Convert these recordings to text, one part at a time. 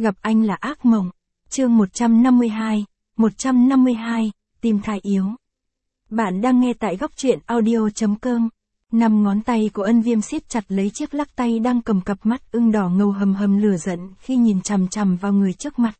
Gặp anh là ác mộng. Chương 152, tim thai yếu. Bạn đang nghe tại góc truyện audio.com. 5 ngón tay của Ân Viêm siết chặt lấy chiếc lắc tay đang cầm cặp mắt ưng đỏ ngầu hầm hầm lửa giận khi nhìn chằm chằm vào người trước mặt.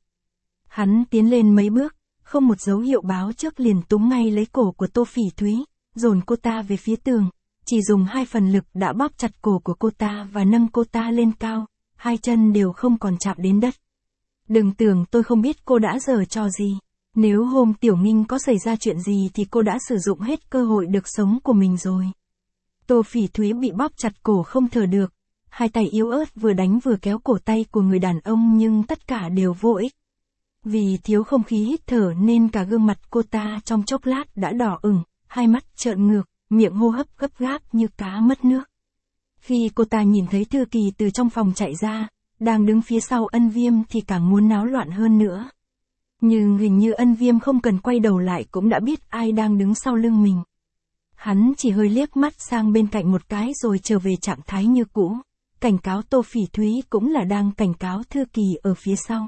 Hắn tiến lên mấy bước, không một dấu hiệu báo trước liền túm ngay lấy cổ của Tô Phỉ Thúy, dồn cô ta về phía tường, chỉ dùng 2 phần lực đã bóp chặt cổ của cô ta và nâng cô ta lên cao, 2 chân đều không còn chạm đến đất. Đừng tưởng tôi không biết cô đã giở trò gì. Nếu hôm Tiểu Nghinh có xảy ra chuyện gì thì cô đã sử dụng hết cơ hội được sống của mình rồi. Tô Phỉ Thúy bị bóp chặt cổ không thở được, 2 tay yếu ớt vừa đánh vừa kéo cổ tay của người đàn ông nhưng tất cả đều vô ích. Vì thiếu không khí hít thở nên cả gương mặt cô ta trong chốc lát đã đỏ ửng, 2 mắt trợn ngược, miệng hô hấp gấp gáp như cá mất nước. Khi cô ta nhìn thấy Thư Kỳ từ trong phòng chạy ra, đang đứng phía sau Ân Viêm thì càng muốn náo loạn hơn nữa. Nhưng hình như Ân Viêm không cần quay đầu lại cũng đã biết ai đang đứng sau lưng mình. Hắn chỉ hơi liếc mắt sang bên cạnh một cái rồi trở về trạng thái như cũ, cảnh cáo Tô Phỉ Thúy cũng là đang cảnh cáo Thư Kỳ ở phía sau.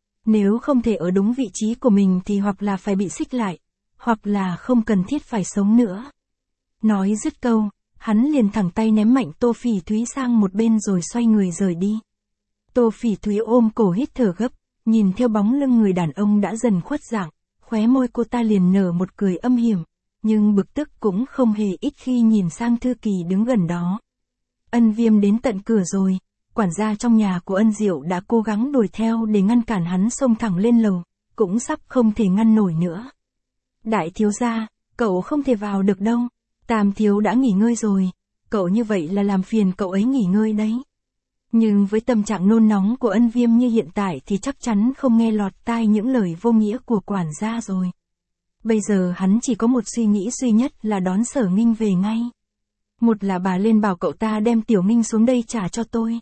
Nếu không thể ở đúng vị trí của mình thì hoặc là phải bị xích lại, hoặc là không cần thiết phải sống nữa. Nói dứt câu, hắn liền thẳng tay ném mạnh Tô Phỉ Thúy sang một bên rồi xoay người rời đi. Tô Phỉ Thúy ôm cổ hít thở gấp, nhìn theo bóng lưng người đàn ông đã dần khuất dạng, khóe môi cô ta liền nở một cười âm hiểm, nhưng bực tức cũng không hề ít khi nhìn sang Thư Kỳ đứng gần đó. Ân Viêm đến tận cửa rồi, quản gia trong nhà của Ân Diệu đã cố gắng đuổi theo để ngăn cản hắn xông thẳng lên lầu, cũng sắp không thể ngăn nổi nữa. Đại thiếu gia, cậu không thể vào được đâu, Tam thiếu đã nghỉ ngơi rồi, cậu như vậy là làm phiền cậu ấy nghỉ ngơi đấy. Nhưng với tâm trạng nôn nóng của Ân Viêm như hiện tại thì chắc chắn không nghe lọt tai những lời vô nghĩa của quản gia rồi. Bây giờ hắn chỉ có một suy nghĩ duy nhất là đón Sở Nghinh về ngay. Một là bà lên bảo cậu ta đem Tiểu Nghinh xuống đây trả cho tôi.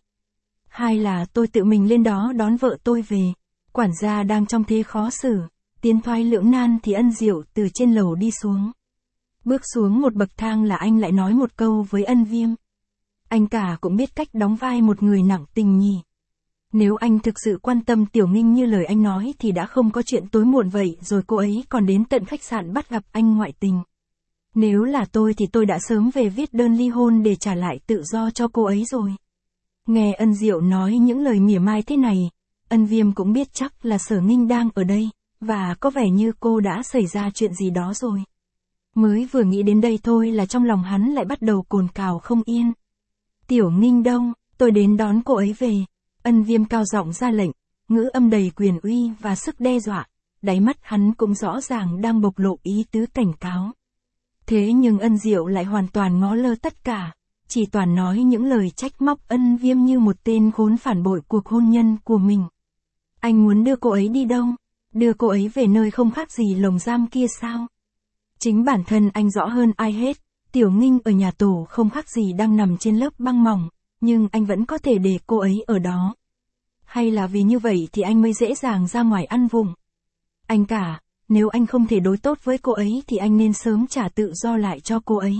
2 là tôi tự mình lên đó đón vợ tôi về. Quản gia đang trong thế khó xử, tiến thoái lưỡng nan thì Ân Diệu từ trên lầu đi xuống. Bước xuống một bậc thang là anh lại nói một câu với Ân Viêm. Anh cả cũng biết cách đóng vai một người nặng tình nhỉ. Nếu anh thực sự quan tâm Tiểu Nghinh như lời anh nói thì đã không có chuyện tối muộn vậy rồi cô ấy còn đến tận khách sạn bắt gặp anh ngoại tình. Nếu là tôi thì tôi đã sớm về viết đơn ly hôn để trả lại tự do cho cô ấy rồi. Nghe Ân Diệu nói những lời mỉa mai thế này, Ân Viêm cũng biết chắc là Sở Nghinh đang ở đây, và có vẻ như cô đã xảy ra chuyện gì đó rồi. Mới vừa nghĩ đến đây thôi là trong lòng hắn lại bắt đầu cồn cào không yên. Tiểu Nghinh đâu, tôi đến đón cô ấy về. Ân Viêm cao giọng ra lệnh, ngữ âm đầy quyền uy và sức đe dọa, đáy mắt hắn cũng rõ ràng đang bộc lộ ý tứ cảnh cáo. Thế nhưng Ân Diệu lại hoàn toàn ngó lơ tất cả, chỉ toàn nói những lời trách móc Ân Viêm như một tên khốn phản bội cuộc hôn nhân của mình. Anh muốn đưa cô ấy đi đâu? Đưa cô ấy về nơi không khác gì lồng giam kia sao? Chính bản thân anh rõ hơn ai hết, Tiểu Nghinh ở nhà tù không khác gì đang nằm trên lớp băng mỏng, nhưng anh vẫn có thể để cô ấy ở đó. Hay là vì như vậy thì anh mới dễ dàng ra ngoài ăn vụng? Anh cả, nếu anh không thể đối tốt với cô ấy thì anh nên sớm trả tự do lại cho cô ấy.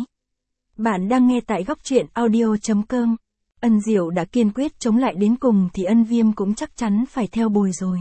Bạn đang nghe tại góc truyện audio.com. Ân Diệu đã kiên quyết chống lại đến cùng thì Ân Viêm cũng chắc chắn phải theo bồi rồi.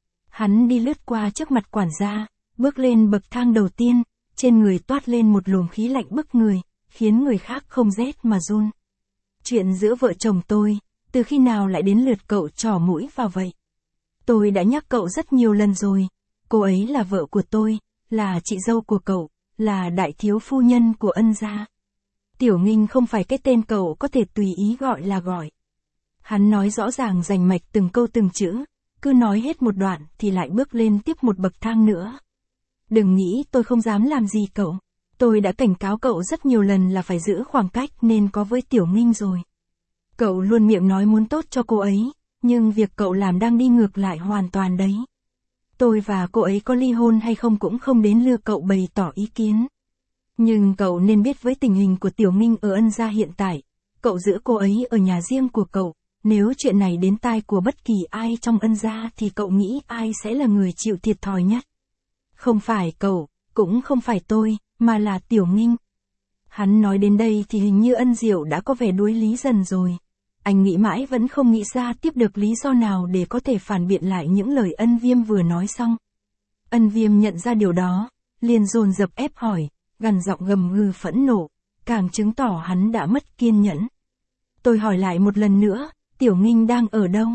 Hắn đi lướt qua trước mặt quản gia, bước lên bậc thang đầu tiên, trên người toát lên một luồng khí lạnh bức người, khiến người khác không rét mà run. Chuyện giữa vợ chồng tôi, từ khi nào lại đến lượt cậu trỏ mũi vào vậy? Tôi đã nhắc cậu rất nhiều lần rồi, cô ấy là vợ của tôi, là chị dâu của cậu, là đại thiếu phu nhân của Ân gia. Tiểu Nghinh không phải cái tên cậu có thể tùy ý gọi là gọi. Hắn nói rõ ràng rành mạch từng câu từng chữ, cứ nói hết một đoạn thì lại bước lên tiếp một bậc thang nữa. Đừng nghĩ tôi không dám làm gì cậu. Tôi đã cảnh cáo cậu rất nhiều lần là phải giữ khoảng cách nên có với Tiểu Nghinh rồi. Cậu luôn miệng nói muốn tốt cho cô ấy, nhưng việc cậu làm đang đi ngược lại hoàn toàn đấy. Tôi và cô ấy có ly hôn hay không cũng không đến lượt cậu bày tỏ ý kiến. Nhưng cậu nên biết với tình hình của Tiểu Nghinh ở Ân gia hiện tại, cậu giữ cô ấy ở nhà riêng của cậu, nếu chuyện này đến tai của bất kỳ ai trong Ân gia thì cậu nghĩ ai sẽ là người chịu thiệt thòi nhất? Không phải cậu, cũng không phải tôi, mà là Tiểu Nghinh. Hắn nói đến đây thì hình như Ân Diệu đã có vẻ đuối lý dần rồi. Anh nghĩ mãi vẫn không nghĩ ra tiếp được lý do nào để có thể phản biện lại những lời Ân Viêm vừa nói xong. Ân Viêm nhận ra điều đó, liền dồn dập ép hỏi, gằn giọng gầm gừ phẫn nộ, càng chứng tỏ hắn đã mất kiên nhẫn. Tôi hỏi lại một lần nữa, Tiểu Nghinh đang ở đâu?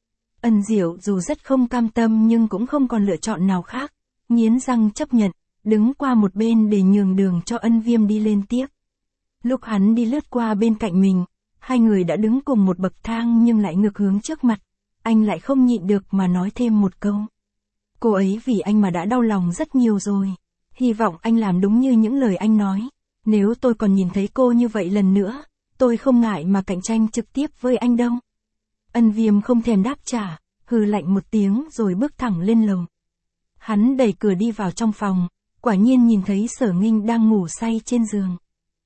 Ân Diệu dù rất không cam tâm nhưng cũng không còn lựa chọn nào khác, nghiến răng chấp nhận, đứng qua một bên để nhường đường cho Ân Viêm đi lên tiếp. Lúc hắn đi lướt qua bên cạnh mình, hai người đã đứng cùng một bậc thang nhưng lại ngược hướng trước mặt, anh lại không nhịn được mà nói thêm một câu. Cô ấy vì anh mà đã đau lòng rất nhiều rồi, hy vọng anh làm đúng như những lời anh nói, nếu tôi còn nhìn thấy cô như vậy lần nữa, tôi không ngại mà cạnh tranh trực tiếp với anh đâu. Ân Viêm không thèm đáp trả, hừ lạnh một tiếng rồi bước thẳng lên lầu. Hắn đẩy cửa đi vào trong phòng, quả nhiên nhìn thấy Sở Nghinh đang ngủ say trên giường.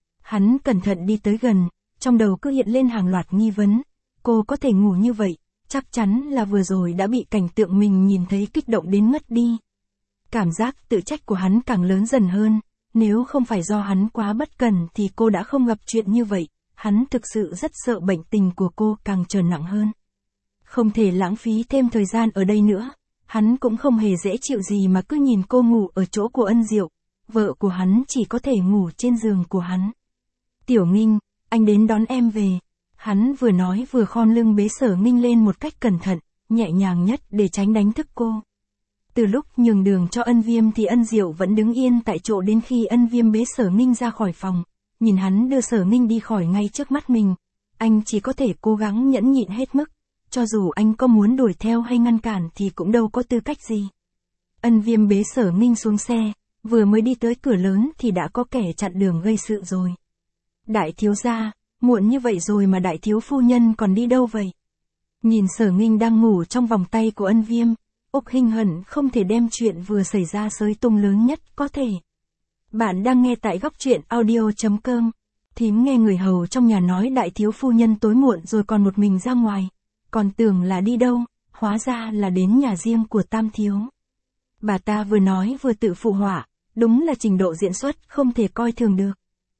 Hắn cẩn thận đi tới gần, trong đầu cứ hiện lên hàng loạt nghi vấn. Cô có thể ngủ như vậy, chắc chắn là vừa rồi đã bị cảnh tượng mình nhìn thấy kích động đến ngất đi. Cảm giác tự trách của hắn càng lớn dần hơn, nếu không phải do hắn quá bất cẩn thì cô đã không gặp chuyện như vậy, hắn thực sự rất sợ bệnh tình của cô càng trở nặng hơn. Không thể lãng phí thêm thời gian ở đây nữa, hắn cũng không hề dễ chịu gì mà cứ nhìn cô ngủ ở chỗ của Ân Diệu, vợ của hắn chỉ có thể ngủ trên giường của hắn. Tiểu Nghinh, anh đến đón em về. Hắn vừa nói vừa khom lưng bế Sở Nghinh lên một cách cẩn thận, nhẹ nhàng nhất để tránh đánh thức cô. Từ lúc nhường đường cho Ân Viêm thì Ân Diệu vẫn đứng yên tại chỗ đến khi Ân Viêm bế Sở Nghinh ra khỏi phòng, nhìn hắn đưa Sở Nghinh đi khỏi ngay trước mắt mình. Anh chỉ có thể cố gắng nhẫn nhịn hết mức, cho dù anh có muốn đuổi theo hay ngăn cản thì cũng đâu có tư cách gì. Ân Viêm bế Sở Nghinh xuống xe, vừa mới đi tới cửa lớn thì đã có kẻ chặn đường gây sự rồi. Đại thiếu gia, muộn như vậy rồi mà đại thiếu phu nhân còn đi đâu vậy? Nhìn Sở Nghinh đang ngủ trong vòng tay của Ân Viêm, Úc Hinh hận không thể đem chuyện vừa xảy ra xới tung lớn nhất có thể. Bạn đang nghe tại góc truyện audio.com. Thím nghe người hầu trong nhà nói đại thiếu phu nhân tối muộn rồi còn một mình ra ngoài. Còn tưởng là đi đâu, hóa ra là đến nhà riêng của Tam thiếu. Bà ta vừa nói vừa tự phụ họa, đúng là trình độ diễn xuất không thể coi thường được.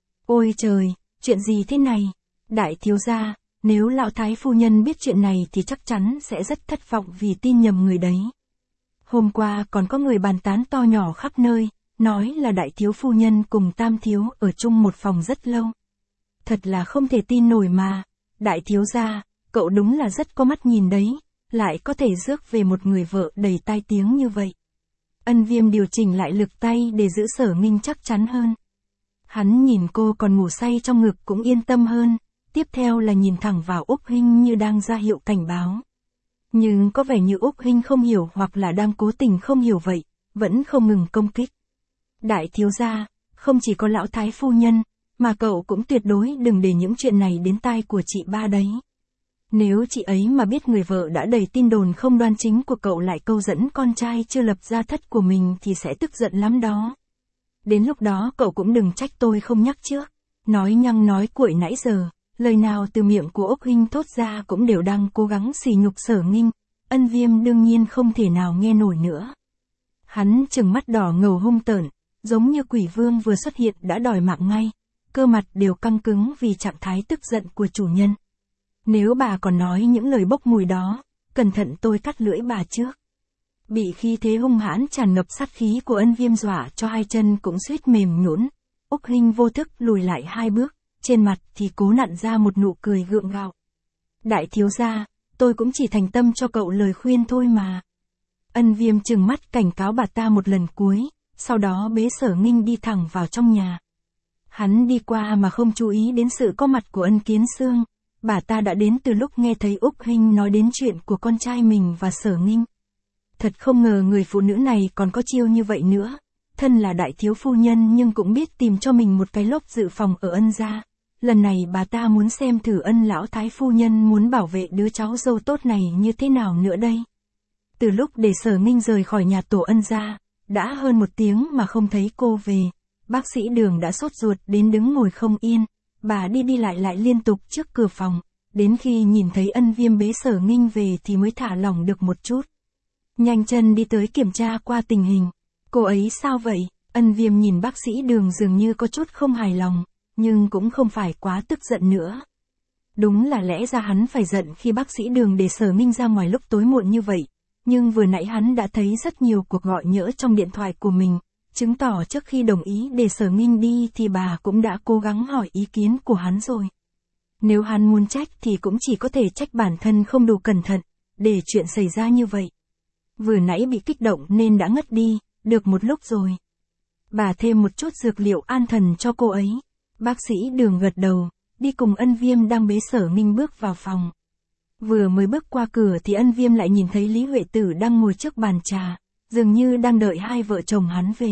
Ôi trời, chuyện gì thế này? Đại thiếu gia, nếu lão thái phu nhân biết chuyện này thì chắc chắn sẽ rất thất vọng vì tin nhầm người đấy. Hôm qua còn có người bàn tán to nhỏ khắp nơi, nói là đại thiếu phu nhân cùng Tam thiếu ở chung một phòng rất lâu. Thật là không thể tin nổi mà. Đại thiếu gia, cậu đúng là rất có mắt nhìn đấy, lại có thể rước về một người vợ đầy tai tiếng như vậy. Ân Viêm điều chỉnh lại lực tay để giữ Sở Nghinh chắc chắn hơn. Hắn nhìn cô còn ngủ say trong ngực cũng yên tâm hơn, tiếp theo là nhìn thẳng vào Úc Hinh như đang ra hiệu cảnh báo. Nhưng có vẻ như Úc Hinh không hiểu hoặc là đang cố tình không hiểu vậy, vẫn không ngừng công kích. Đại thiếu gia, không chỉ có lão thái phu nhân, mà cậu cũng tuyệt đối đừng để những chuyện này đến tai của chị ba đấy. Nếu chị ấy mà biết người vợ đã đầy tin đồn không đoan chính của cậu lại câu dẫn con trai chưa lập gia thất của mình thì sẽ tức giận lắm đó. Đến lúc đó cậu cũng đừng trách tôi không nhắc trước. Nói nhăng nói cuội nãy giờ, lời nào từ miệng của Úc Hinh thốt ra cũng đều đang cố gắng sỉ nhục Sở Nghinh. Ân Viêm đương nhiên không thể nào nghe nổi nữa. Hắn trừng mắt đỏ ngầu hung tợn, giống như quỷ vương vừa xuất hiện đã đòi mạng ngay. Cơ mặt đều căng cứng vì trạng thái tức giận của chủ nhân. Nếu bà còn nói những lời bốc mùi đó, cẩn thận tôi cắt lưỡi bà trước. Bị khí thế hung hãn tràn ngập sát khí của Ân Viêm dọa cho hai chân cũng suýt mềm nhũn. Úc Hinh vô thức lùi lại 2 bước, trên mặt thì cố nặn ra một nụ cười gượng gạo. Đại thiếu gia, tôi cũng chỉ thành tâm cho cậu lời khuyên thôi mà. Ân Viêm trừng mắt cảnh cáo bà ta một lần cuối, sau đó bế Sở Nghinh đi thẳng vào trong nhà. Hắn đi qua mà không chú ý đến sự có mặt của Ân Kiến Xương. Bà ta đã đến từ lúc nghe thấy Úc Hinh nói đến chuyện của con trai mình và Sở Nghinh. Thật không ngờ người phụ nữ này còn có chiêu như vậy nữa. Thân là đại thiếu phu nhân nhưng cũng biết tìm cho mình một cái lốp dự phòng ở Ân gia. Lần này bà ta muốn xem thử Ân lão thái phu nhân muốn bảo vệ đứa cháu dâu tốt này như thế nào nữa đây. Từ lúc để Sở Nghinh rời khỏi nhà tổ Ân gia, đã hơn 1 tiếng mà không thấy cô về. Bác sĩ Đường đã sốt ruột đến đứng ngồi không yên. Bà đi lại liên tục trước cửa phòng, đến khi nhìn thấy Ân Viêm bế Sở Nghinh về thì mới thả lỏng được một chút. Nhanh chân đi tới kiểm tra qua tình hình. Cô ấy sao vậy? Ân Viêm nhìn bác sĩ Đường dường như có chút không hài lòng, nhưng cũng không phải quá tức giận nữa. Đúng là lẽ ra hắn phải giận khi bác sĩ Đường để Sở Minh ra ngoài lúc tối muộn như vậy. Nhưng vừa nãy hắn đã thấy rất nhiều cuộc gọi nhỡ trong điện thoại của mình, chứng tỏ trước khi đồng ý để Sở Minh đi thì bà cũng đã cố gắng hỏi ý kiến của hắn rồi. Nếu hắn muốn trách thì cũng chỉ có thể trách bản thân không đủ cẩn thận, để chuyện xảy ra như vậy. Vừa nãy bị kích động nên đã ngất đi, được một lúc rồi. Bà thêm một chút dược liệu an thần cho cô ấy. Bác sĩ Đường gật đầu, đi cùng Ân Viêm đang bế Sở Minh bước vào phòng. Vừa mới bước qua cửa thì Ân Viêm lại nhìn thấy Lý Huệ Tử đang ngồi trước bàn trà, dường như đang đợi hai vợ chồng hắn về.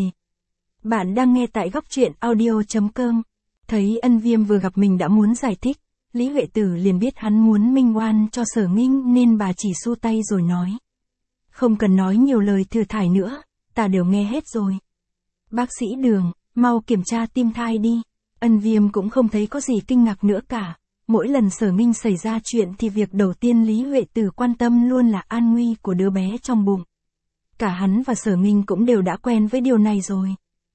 Bạn đang nghe tại Góc Truyện Audio.com. Thấy Ân Viêm vừa gặp mình đã muốn giải thích, Lý Huệ Tử liền biết hắn muốn minh oan cho Sở Minh nên bà chỉ xua tay rồi nói. Không cần nói nhiều lời thừa thải nữa, ta đều nghe hết rồi. Bác sĩ Đường, mau kiểm tra tim thai đi. Ân Viêm cũng không thấy có gì kinh ngạc nữa cả. Mỗi lần Sở Minh xảy ra chuyện thì việc đầu tiên Lý Huệ Tử quan tâm luôn là an nguy của đứa bé trong bụng. Cả hắn và Sở Minh cũng đều đã quen với điều này rồi.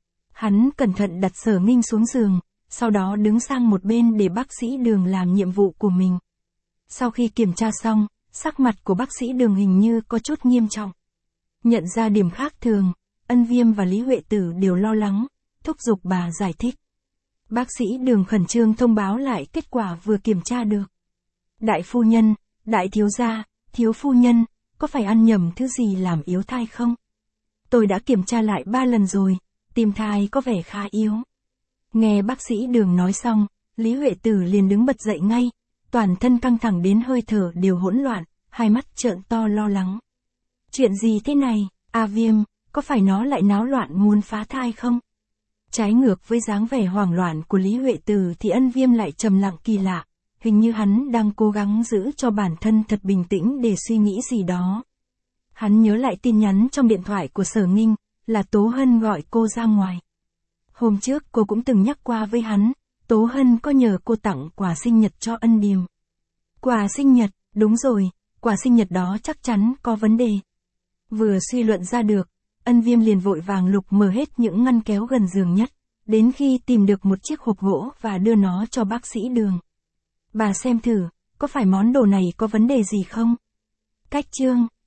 Hắn cẩn thận đặt Sở Minh xuống giường, sau đó đứng sang một bên để bác sĩ Đường làm nhiệm vụ của mình. Sau khi kiểm tra xong, sắc mặt của bác sĩ Đường hình như có chút nghiêm trọng. Nhận ra điểm khác thường, Ân Viêm và Lý Huệ Tử đều lo lắng, thúc giục bà giải thích. Bác sĩ Đường khẩn trương thông báo lại kết quả vừa kiểm tra được. Đại phu nhân, đại thiếu gia, thiếu phu nhân, có phải ăn nhầm thứ gì làm yếu thai không? Tôi đã kiểm tra lại 3 lần rồi, tim thai có vẻ khá yếu. Nghe bác sĩ Đường nói xong, Lý Huệ Tử liền đứng bật dậy ngay, toàn thân căng thẳng đến hơi thở đều hỗn loạn, hai mắt trợn to lo lắng. Chuyện gì thế này, Viêm, có phải nó lại náo loạn muốn phá thai không? Trái ngược với dáng vẻ hoảng loạn của Lý Huệ Tử thì Ân Viêm lại trầm lặng kỳ lạ, hình như hắn đang cố gắng giữ cho bản thân thật bình tĩnh để suy nghĩ gì đó. Hắn nhớ lại tin nhắn trong điện thoại của Sở Nghinh, là Tố Hân gọi cô ra ngoài. Hôm trước cô cũng từng nhắc qua với hắn, Tố Hân có nhờ cô tặng quà sinh nhật cho Ân Điềm. Quà sinh nhật, đúng rồi, quà sinh nhật đó chắc chắn có vấn đề. Vừa suy luận ra được, Ân Viêm liền vội vàng lục mở hết những ngăn kéo gần giường nhất, đến khi tìm được một chiếc hộp gỗ và đưa nó cho bác sĩ Đường. Bà xem thử, có phải món đồ này có vấn đề gì không? Cách chương